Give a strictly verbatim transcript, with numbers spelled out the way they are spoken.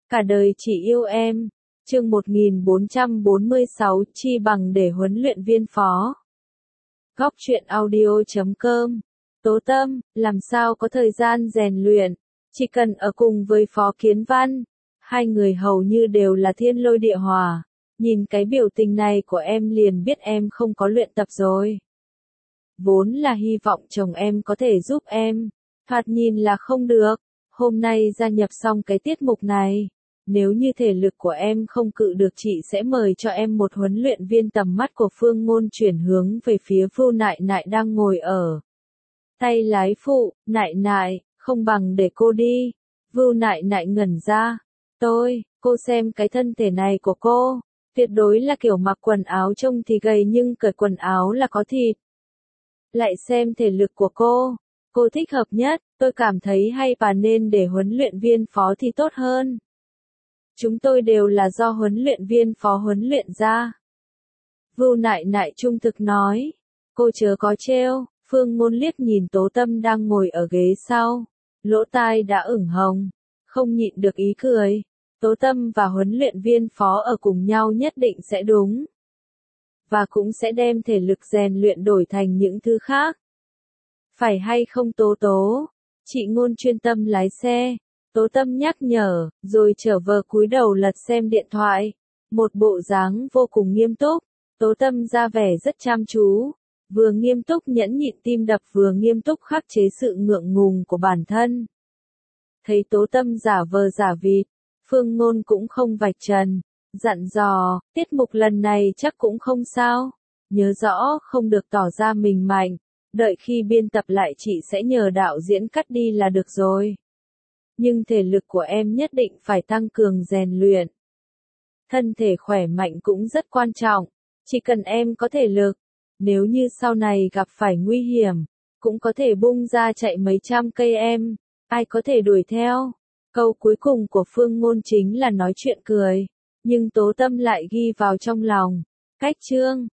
Cả đời chỉ yêu em. Chương một nghìn bốn trăm bốn mươi sáu chi bằng để huấn luyện viên phó. Góc truyện audio chấm com. Tố Tâm, làm sao có thời gian rèn luyện, chỉ cần ở cùng với Phó Kiến Văn. Hai người hầu như đều là thiên lôi địa hỏa. Nhìn cái biểu tình này của em liền biết em không có luyện tập rồi. Vốn là hy vọng chồng em có thể giúp em. Thoạt nhìn là không được. Hôm nay gia nhập xong cái tiết mục này. Nếu như thể lực của em không cự được chị sẽ mời cho em một huấn luyện viên. Tầm mắt của Phương Ngôn chuyển hướng về phía Vưu Nại Nại đang ngồi ở tay lái phụ. Nại Nại, không bằng để cô đi. Vưu Nại Nại ngẩn ra. Tôi, cô xem cái thân thể này của cô. Tuyệt đối là kiểu mặc quần áo trông thì gầy nhưng cởi quần áo là có thịt. Lại xem thể lực của cô. Cô thích hợp nhất, tôi cảm thấy hay và nên để huấn luyện viên phó thì tốt hơn. Chúng tôi đều là do huấn luyện viên phó huấn luyện ra. Vưu Nại Nại trung thực nói. Cô chớ có trêu. Phương Ngôn liếc nhìn Tố Tâm đang ngồi ở ghế sau. Lỗ tai đã ửng hồng. Không nhịn được ý cười. Tố Tâm và huấn luyện viên phó ở cùng nhau nhất định sẽ đúng. Và cũng sẽ đem thể lực rèn luyện đổi thành những thứ khác. Phải hay không Tố Tố? Chị Ngôn chuyên tâm lái xe. Tố Tâm nhắc nhở, rồi trở vờ cúi đầu lật xem điện thoại. Một bộ dáng vô cùng nghiêm túc. Tố Tâm ra vẻ rất chăm chú. Vừa nghiêm túc nhẫn nhịn tim đập vừa nghiêm túc khắc chế sự ngượng ngùng của bản thân. Thấy Tố Tâm giả vờ giả vịt, Phương Ngôn cũng không vạch trần. Dặn dò, tiết mục lần này chắc cũng không sao. Nhớ rõ không được tỏ ra mình mạnh. Đợi khi biên tập lại chị sẽ nhờ đạo diễn cắt đi là được rồi. Nhưng thể lực của em nhất định phải tăng cường rèn luyện. Thân thể khỏe mạnh cũng rất quan trọng. Chỉ cần em có thể lực. Nếu như sau này gặp phải nguy hiểm, cũng có thể bung ra chạy mấy trăm cây em. Ai có thể đuổi theo. Câu cuối cùng của Phương Ngôn chính là nói chuyện cười. Nhưng Tố Tâm lại ghi vào trong lòng. Cách chương.